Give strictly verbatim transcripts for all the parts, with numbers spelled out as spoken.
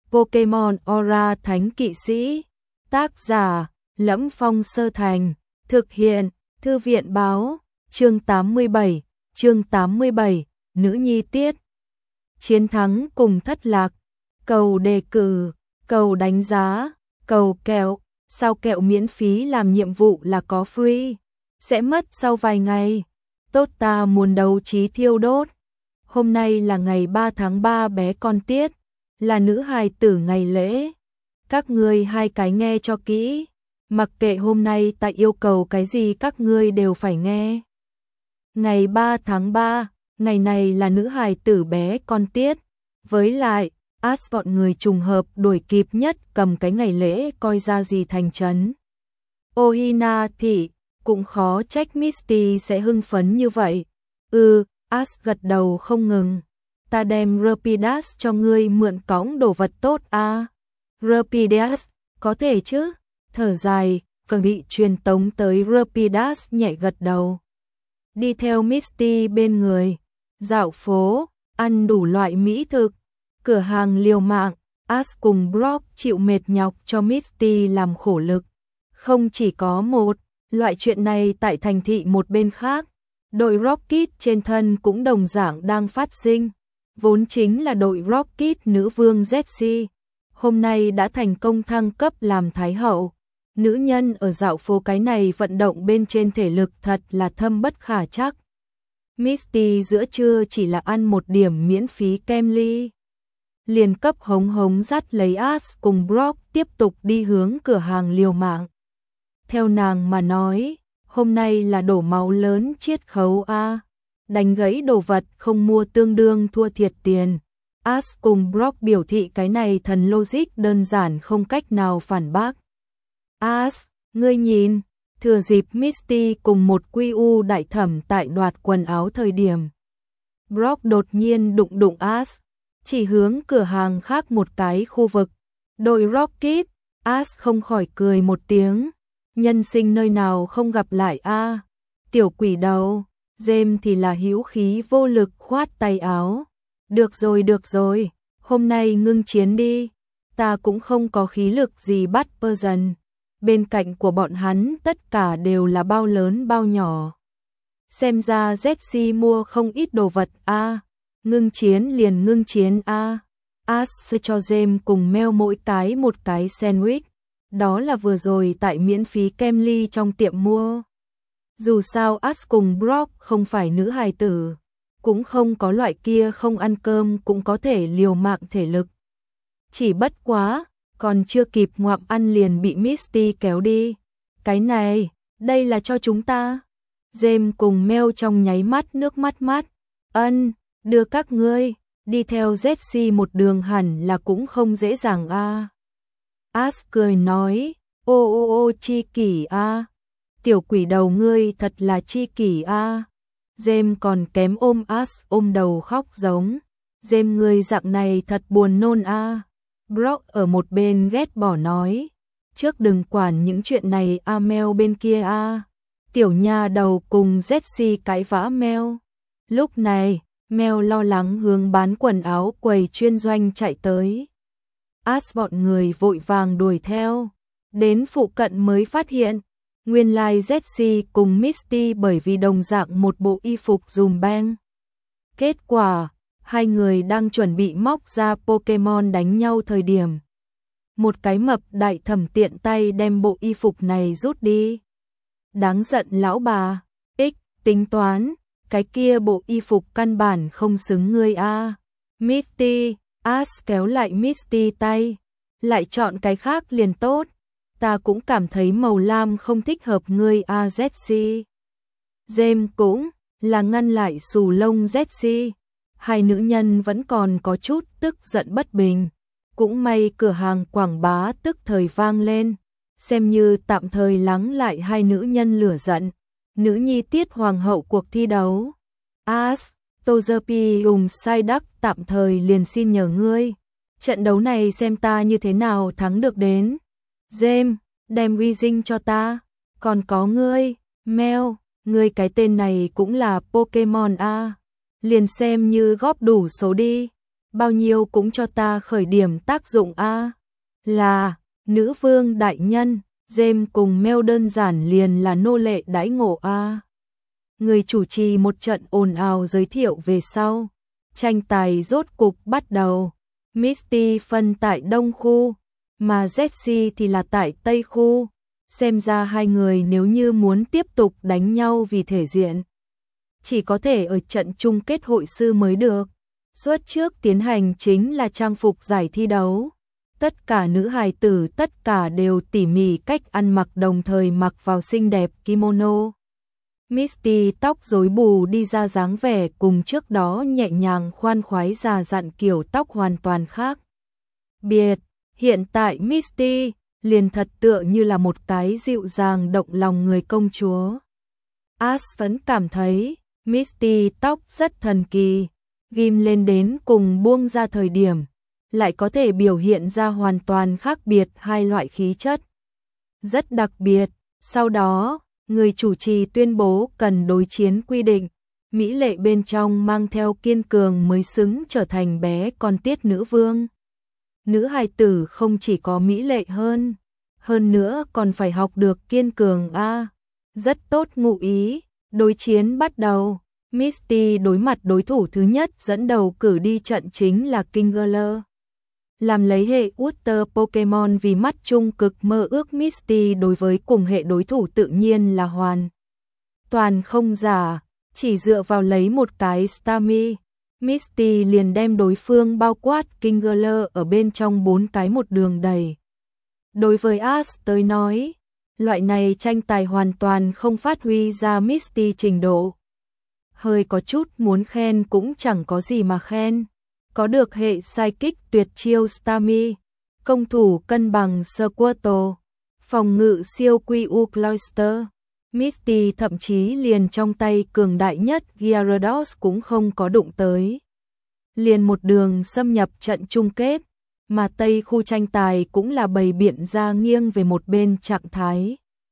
Pokemon Aura Thánh Kỵ Sĩ. Tác giả: Lẫm Phong Sơ Thành. Thực hiện: Thư viện Báo. Chương tám mươi bảy. Chương tám mươi bảy. Nữ nhi tiết. Chiến thắng cùng thất lạc. Cầu đề cử, cầu đánh giá, cầu kẹo. Sao kẹo miễn phí làm nhiệm vụ là có free? Sẽ mất sau vài ngày. Tốt, ta muốn đấu trí thiêu đốt. Hôm nay là ngày ba tháng ba, bé con Tiết, là nữ hài tử ngày lễ. Các ngươi hai cái nghe cho kỹ, mặc kệ hôm nay ta yêu cầu cái gì các ngươi đều phải nghe. Ngày ba tháng ba, ngày này là nữ hài tử bé con Tiết, với lại Ash bọn người trùng hợp đuổi kịp nhất cầm cái ngày lễ coi ra gì thành trấn. Ohina thị, cũng khó trách Misty sẽ hưng phấn như vậy. Ừ, Ash gật đầu không ngừng. Ta đem Rapidash cho ngươi mượn cõng đồ vật tốt à? Rapidash, có thể chứ? Thở dài, cần bị truyền tống tới Rapidash nhẹ gật đầu. Đi theo Misty bên người, dạo phố, ăn đủ loại mỹ thực, cửa hàng liều mạng. Ash cùng Brock chịu mệt nhọc cho Misty làm khổ lực. Không chỉ có một, loại chuyện này tại thành thị một bên khác, đội Rocket trên thân cũng đồng dạng đang phát sinh. Vốn chính là đội Rocket nữ vương Jessie, hôm nay đã thành công thăng cấp làm thái hậu. Nữ nhân ở dạo phố cái này vận động bên trên thể lực thật là thâm bất khả trắc. Misty giữa trưa chỉ là ăn một điểm miễn phí kem ly, liền cấp hống hống dắt lấy Ash cùng Brock tiếp tục đi hướng cửa hàng liều mạng. Theo nàng mà nói, hôm nay là đổ máu lớn chiết khấu a, đánh gãy đồ vật không mua tương đương thua thiệt tiền. Ash cùng Brock biểu thị cái này thần logic đơn giản không cách nào phản bác. Ash, ngươi nhìn, thừa dịp Misty cùng một quy u đại thẩm tại đoạt quần áo thời điểm, Brock đột nhiên đụng đụng Ash, chỉ hướng cửa hàng khác một cái khu vực. Đội Rocket, Ash không khỏi cười một tiếng. Nhân sinh nơi nào không gặp lại a, à? Tiểu quỷ đầu. James thì là hữu khí vô lực khoát tay áo. Được rồi được rồi, hôm nay ngưng chiến đi. Ta cũng không có khí lực gì bắt Persian. Bên cạnh của bọn hắn tất cả đều là bao lớn bao nhỏ. Xem ra Jessie mua không ít đồ vật a. À. Ngưng chiến liền ngưng chiến a. À. Ash sẽ cho James cùng Mel mỗi cái một cái sandwich. Đó là vừa rồi tại miễn phí kem ly trong tiệm mua. Dù sao Ash cùng Brock không phải nữ hài tử, cũng không có loại kia không ăn cơm cũng có thể liều mạng thể lực. Chỉ bất quá, còn chưa kịp ngoạm ăn liền bị Misty kéo đi. Cái này, đây là cho chúng ta. James cùng Mel trong nháy mắt nước mắt mắt. Ân, đưa các ngươi, đi theo Jessie một đường hẳn là cũng không dễ dàng a. À. Ash cười nói, ô ô ô chi kỷ a, à. Tiểu quỷ đầu ngươi thật là chi kỷ a. À. James còn kém ôm Ash ôm đầu khóc giống. James ngươi dạng này thật buồn nôn a. À. Brock ở một bên ghét bỏ nói, trước đừng quản những chuyện này a. À, Mel bên kia a. À. Tiểu nha đầu cùng Jessie cãi vã Mel. Lúc này, Mel lo lắng hướng bán quần áo quầy chuyên doanh chạy tới. Ash bọn người vội vàng đuổi theo, đến phụ cận mới phát hiện, nguyên lai Jessie cùng Misty bởi vì đồng dạng một bộ y phục dùm beng. Kết quả, hai người đang chuẩn bị móc ra Pokemon đánh nhau thời điểm. Một cái mập đại thẩm tiện tay đem bộ y phục này rút đi. Đáng giận lão bà, ích, tính toán, cái kia bộ y phục căn bản không xứng ngươi a. À. Misty, Ash kéo lại Misty tay, lại chọn cái khác liền tốt. Ta cũng cảm thấy màu lam không thích hợp ngươi a. À, Jessie. James cũng là ngăn lại xù lông Jessie. Hai nữ nhân vẫn còn có chút tức giận bất bình. Cũng may cửa hàng quảng bá tức thời vang lên, xem như tạm thời lắng lại hai nữ nhân lửa giận. Nữ nhi tiết hoàng hậu cuộc thi đấu. Ash, Togepi cùng Psyduck tạm thời liền xin nhờ ngươi. Trận đấu này xem ta như thế nào thắng được đến. James, đem uy dinh cho ta. Còn có ngươi, Mel, ngươi cái tên này cũng là Pokemon a. Liền xem như góp đủ số đi. bao nhiêu cũng cho ta khởi điểm tác dụng a. Là, nữ vương đại nhân, James cùng Mel đơn giản liền là nô lệ đãi ngộ a. Người chủ trì một trận ồn ào giới thiệu về sau. Tranh tài rốt cục bắt đầu. Misty phân tại đông khu, mà Jessie thì là tại tây khu. Xem ra hai người nếu như muốn tiếp tục đánh nhau vì thể diện, chỉ có thể ở trận chung kết hội sư mới được. Suốt trước tiến hành chính là trang phục giải thi đấu. Tất cả nữ hài tử tất cả đều tỉ mỉ cách ăn mặc đồng thời mặc vào xinh đẹp kimono. Misty tóc rối bù đi ra dáng vẻ cùng trước đó nhẹ nhàng khoan khoái già dặn kiểu tóc hoàn toàn khác biệt. Hiện tại Misty liền thật tựa như là một cái dịu dàng động lòng người công chúa. Ash vẫn cảm thấy Misty tóc rất thần kỳ, ghim lên đến cùng buông ra thời điểm, lại có thể biểu hiện ra hoàn toàn khác biệt hai loại khí chất. Rất đặc biệt, sau đó, người chủ trì tuyên bố cần đối chiến quy định, mỹ lệ bên trong mang theo kiên cường mới xứng trở thành bé con tiết nữ vương. Nữ hài tử không chỉ có mỹ lệ hơn, hơn nữa còn phải học được kiên cường a. À, rất tốt ngụ ý, đối chiến bắt đầu. Misty đối mặt đối thủ thứ nhất dẫn đầu cử đi trận chính là Kingler. Làm lấy hệ Water Pokemon vì mắt chung cực mơ ước Misty đối với cùng hệ đối thủ tự nhiên là hoàn toàn không giả, chỉ dựa vào lấy một cái Starmie, Misty liền đem đối phương bao quát Kingler ở bên trong bốn cái một đường đầy. Đối với Ash tới nói, loại này tranh tài hoàn toàn không phát huy ra Misty trình độ. Hơi có chút muốn khen cũng chẳng có gì mà khen. Có được hệ Psychic tuyệt chiêu Starmie, công thủ cân bằng Squirtle, phòng ngự siêu quy u Cloyster, Misty thậm chí liền trong tay cường đại nhất Gyarados cũng không có đụng tới. Liền một đường xâm nhập trận chung kết, mà Tây khu tranh tài cũng là bày biện ra nghiêng về một bên trạng thái.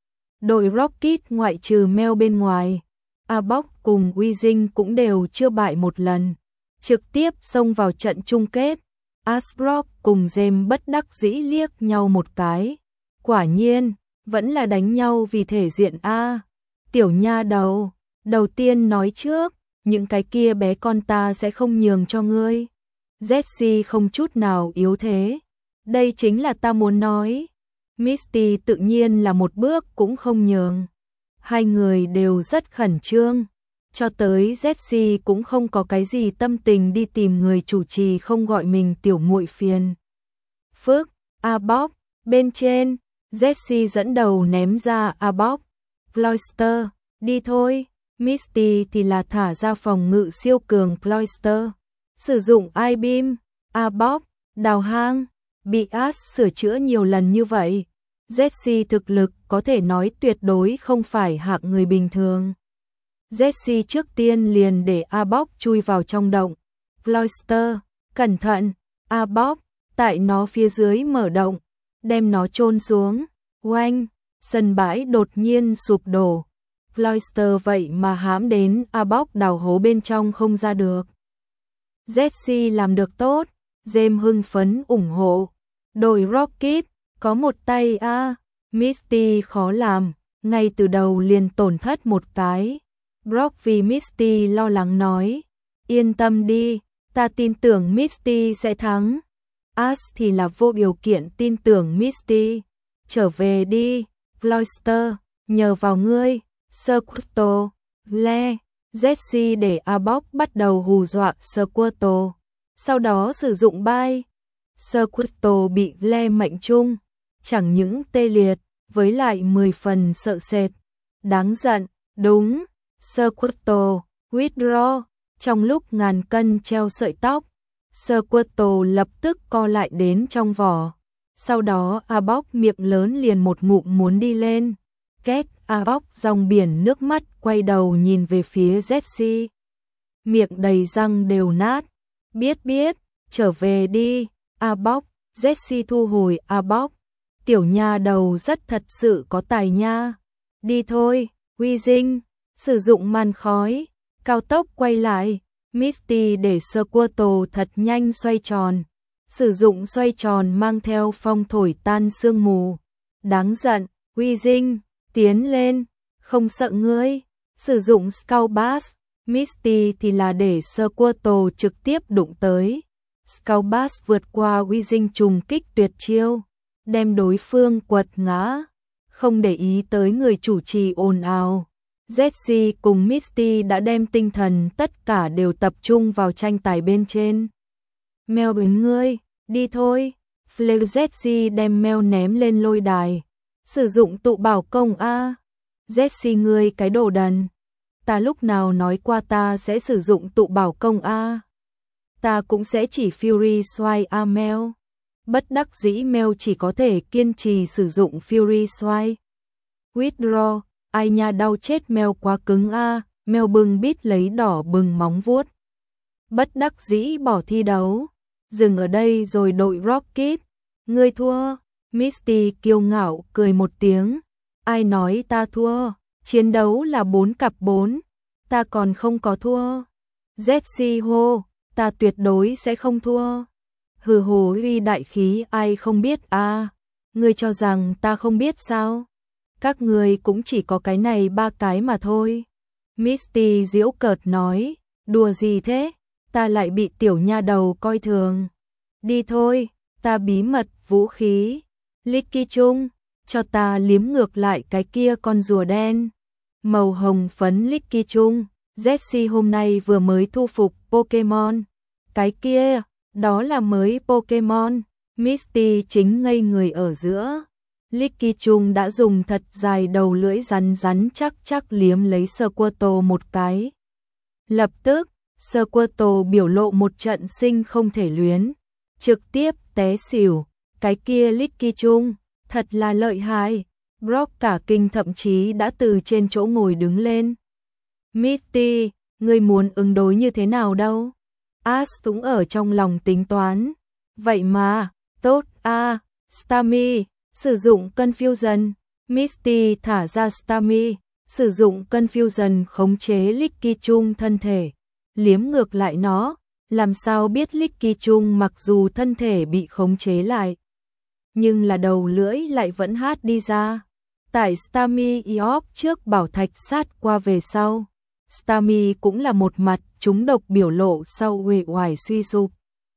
Đội Rocket ngoại trừ Mel bên ngoài, Arbok cùng Weezing cũng đều chưa bại một lần. Trực tiếp xông vào trận chung kết, Asbrock cùng James bất đắc dĩ liếc nhau một cái. Quả nhiên, vẫn là đánh nhau vì thể diện a. Tiểu nha đầu, đầu tiên nói trước, những cái kia bé con ta sẽ không nhường cho ngươi. Jessie không chút nào yếu thế. Đây chính là ta muốn nói. Misty tự nhiên là một bước cũng không nhường. Hai người đều rất khẩn trương. Cho tới Jessie cũng không có cái gì tâm tình đi tìm người chủ trì không gọi mình tiểu muội phiền. Phước, Arbok, bên trên, Jessie dẫn đầu ném ra Arbok. Cloyster, đi thôi. Misty thì là thả ra phòng ngự siêu cường Cloyster. Sử dụng I-Beam, Arbok, đào hang, bị Ash sửa chữa nhiều lần như vậy. Jessie thực lực có thể nói tuyệt đối không phải hạng người bình thường. Jessie trước tiên liền để Arbok chui vào trong động. Cloyster, cẩn thận, Arbok, tại nó phía dưới mở động, đem nó chôn xuống. Oanh, sân bãi đột nhiên sụp đổ. Cloyster vậy mà hãm đến Arbok đào hố bên trong không ra được. Jessie làm được tốt, James hưng phấn ủng hộ. Đội Rocket, có một tay a, à, Misty khó làm, ngay từ đầu liền tổn thất một cái. Brock vì Misty lo lắng nói, yên tâm đi, ta tin tưởng Misty sẽ thắng. Ash thì là vô điều kiện tin tưởng Misty. Trở về đi, Cloyster, nhờ vào ngươi. Squirtle, Le, Jessie để Arbok bắt đầu hù dọa Squirtle. Sau đó sử dụng bay. Squirtle bị Le mệnh trung, chẳng những tê liệt, với lại mười phần sợ sệt. Đáng giận, đúng. Squirtle, withdraw, trong lúc ngàn cân treo sợi tóc, Squirtle lập tức co lại đến trong vỏ. Sau đó Arbok miệng lớn liền một ngụm muốn đi lên. Két, Arbok dòng biển nước mắt quay đầu nhìn về phía Jessie. Miệng đầy răng đều nát. Biết biết, trở về đi, Arbok. Jessie thu hồi Arbok. Tiểu nha đầu rất thật sự có tài nha. Đi thôi, Weezing. Sử dụng màn khói, cao tốc quay lại, Misty để Squirtle thật nhanh xoay tròn. Sử dụng xoay tròn mang theo phong thổi tan sương mù. Đáng giận, Weezing, tiến lên, không sợ ngươi. Sử dụng Scout Bass, Misty thì là để Squirtle trực tiếp đụng tới. Scout Bass vượt qua Weezing trùng kích tuyệt chiêu, đem đối phương quật ngã. Không để ý tới người chủ trì ồn ào. Jessie cùng Misty đã đem tinh thần tất cả đều tập trung vào tranh tài bên trên. Mèo đến ngươi, đi thôi. Fleur Jessie đem mèo ném lên lôi đài. Sử dụng tụ bảo công A. Jessie ngươi cái đồ đần. Ta lúc nào nói qua ta sẽ sử dụng tụ bảo công A. Ta cũng sẽ chỉ Fury Swipe A mèo. Bất đắc dĩ mèo chỉ có thể kiên trì sử dụng Fury Swipe. Withdraw, ai nha đau chết mèo quá cứng a, mèo bừng bít lấy đỏ bừng móng vuốt. Bất đắc dĩ bỏ thi đấu, dừng ở đây rồi đội Rocket. Ngươi thua, Misty kiêu ngạo cười một tiếng. Ai nói ta thua, chiến đấu là bốn cặp bốn, ta còn không có thua. Jessie hô, ta tuyệt đối sẽ không thua. Hừ hồ uy đại khí ai không biết a, à, ngươi cho rằng ta không biết sao? Các người cũng chỉ có cái này ba cái mà thôi. Misty giễu cợt nói, đùa gì thế, ta lại bị tiểu nha đầu coi thường. Đi thôi, ta bí mật vũ khí. Licky Chung, cho ta liếm ngược lại cái kia con rùa đen. Màu hồng phấn Licky Chung, Jessie hôm nay vừa mới thu phục Pokemon. Cái kia, đó là mới Pokemon. Misty chính ngây người ở giữa. Licky Chung đã dùng thật dài đầu lưỡi rắn rắn chắc chắc liếm lấy Squirtle một cái. Lập tức, Squirtle biểu lộ một trận sinh không thể luyến, trực tiếp té xỉu. Cái kia Licky Chung, thật là lợi hại. Brock cả kinh thậm chí đã từ trên chỗ ngồi đứng lên. Misty, ngươi muốn ứng đối như thế nào đâu? Ash cũng ở trong lòng tính toán. Vậy mà, tốt a, à, Starmie. Sử dụng Confusion, Misty thả ra Starmie, sử dụng Confusion khống chế Licky Chung thân thể, liếm ngược lại nó, làm sao biết Licky Chung mặc dù thân thể bị khống chế lại, nhưng là đầu lưỡi lại vẫn hát đi ra. Tại Starmie Eop trước bảo thạch sát qua về sau, Starmie cũng là một mặt trúng độc biểu lộ sau uể oải suy sụp.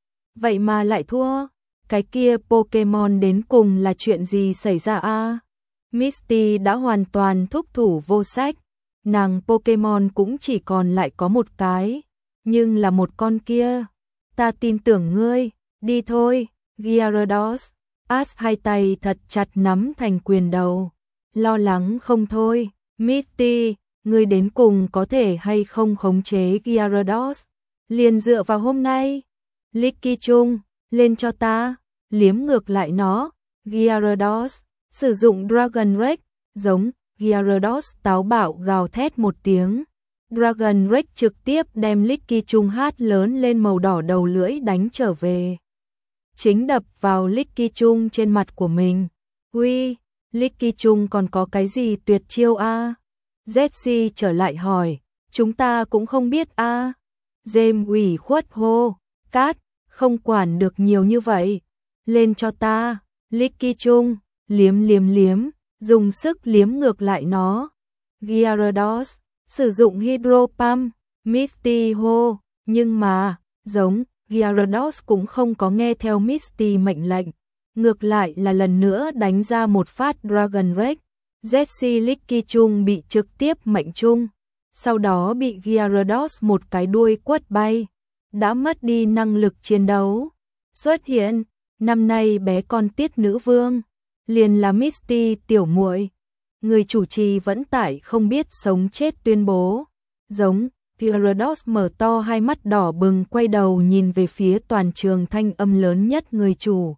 Vậy mà lại thua. Cái kia Pokemon đến cùng là chuyện gì xảy ra a? À? Misty đã hoàn toàn thúc thủ vô sách. Nàng Pokemon cũng chỉ còn lại có một cái, nhưng là một con kia. Ta tin tưởng ngươi, đi thôi, Gyarados. Ash hai tay thật chặt nắm thành quyền đầu. Lo lắng không thôi, Misty, ngươi đến cùng có thể hay không khống chế Gyarados? Liền dựa vào hôm nay. Licky Chung, lên cho ta, liếm ngược lại nó. Gyarados, sử dụng Dragon Rage, giống Gyarados táo bạo gào thét một tiếng. Dragon Rage trực tiếp đem Licky Chung hát lớn lên màu đỏ đầu lưỡi đánh trở về. Chính đập vào Licky Chung trên mặt của mình. Uy, Licky Chung còn có cái gì tuyệt chiêu a? À? Jessie trở lại hỏi, chúng ta cũng không biết a. À? James ủy khuất hô, cát, không quản được nhiều như vậy. Lên cho ta, Licky Chung, liếm liếm liếm, dùng sức liếm ngược lại nó. Gyarados, sử dụng Hydro Pump, Misty hô, nhưng mà, giống, Gyarados cũng không có nghe theo Misty mệnh lệnh, ngược lại là lần nữa đánh ra một phát Dragon Rage. Jessie Licky Chung bị trực tiếp mệnh chung, sau đó bị Gyarados một cái đuôi quất bay, đã mất đi năng lực chiến đấu. Xuất hiện, năm nay bé con tiết nữ vương, liền là Misty tiểu muội. Người chủ trì vẫn tại không biết sống chết tuyên bố. Giống, Gyarados mở to hai mắt đỏ bừng quay đầu nhìn về phía toàn trường thanh âm lớn nhất người chủ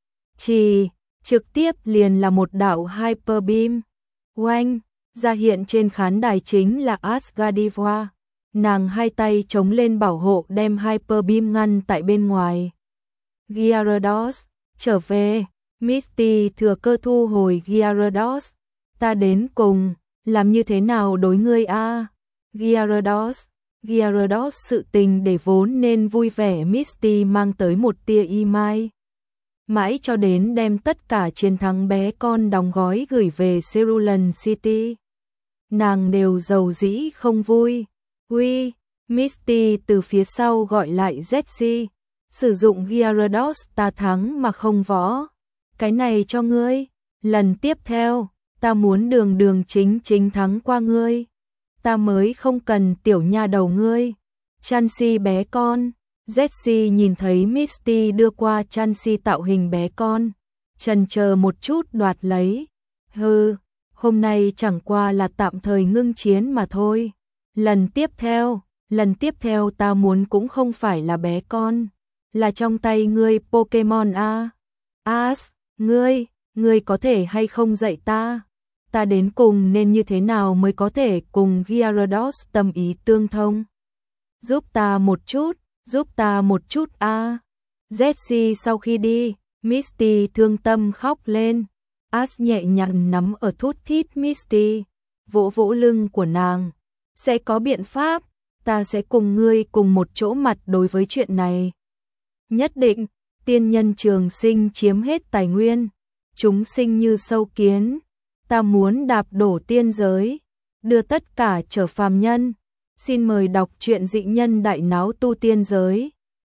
trì, trực tiếp liền là một đạo Hyper Beam. Oanh, ra hiện trên khán đài chính là Asgardiva. Nàng hai tay chống lên bảo hộ đem Hyper Beam ngăn tại bên ngoài. Gyarados, trở về. Misty thừa cơ thu hồi Gyarados. Ta đến cùng, làm như thế nào đối ngươi a? À? Gyarados, Gyarados sự tình để vốn nên vui vẻ Misty mang tới một tia y mai. Mãi cho đến đem tất cả chiến thắng bé con đóng gói gửi về Cerulean City. Nàng đều giàu dĩ không vui. Uy, Misty từ phía sau gọi lại Jessie. Sử dụng Gyarados ta thắng mà không võ. Cái này cho ngươi. Lần tiếp theo, ta muốn đường đường chính chính thắng qua ngươi. Ta mới không cần tiểu nha đầu ngươi. Chansey bé con. Jessie nhìn thấy Misty đưa qua Chansey tạo hình bé con. Chần chờ một chút đoạt lấy. Hừ, hôm nay chẳng qua là tạm thời ngưng chiến mà thôi. Lần tiếp theo, lần tiếp theo ta muốn cũng không phải là bé con. Là trong tay ngươi Pokemon A. As, ngươi, ngươi có thể hay không dạy ta? Ta đến cùng nên như thế nào mới có thể cùng Gyarados tâm ý tương thông? Giúp ta một chút, giúp ta một chút a. À. Jessie sau khi đi, Misty thương tâm khóc lên. As nhẹ nhàng nắm ở thút thít Misty, vỗ vỗ lưng của nàng. Sẽ có biện pháp, ta sẽ cùng ngươi cùng một chỗ mặt đối với chuyện này. Nhất định, tiên nhân trường sinh chiếm hết tài nguyên, chúng sinh như sâu kiến. Ta muốn đạp đổ tiên giới, đưa tất cả trở phàm nhân. Xin mời đọc truyện Dị Nhân Đại Náo Tu Tiên Giới.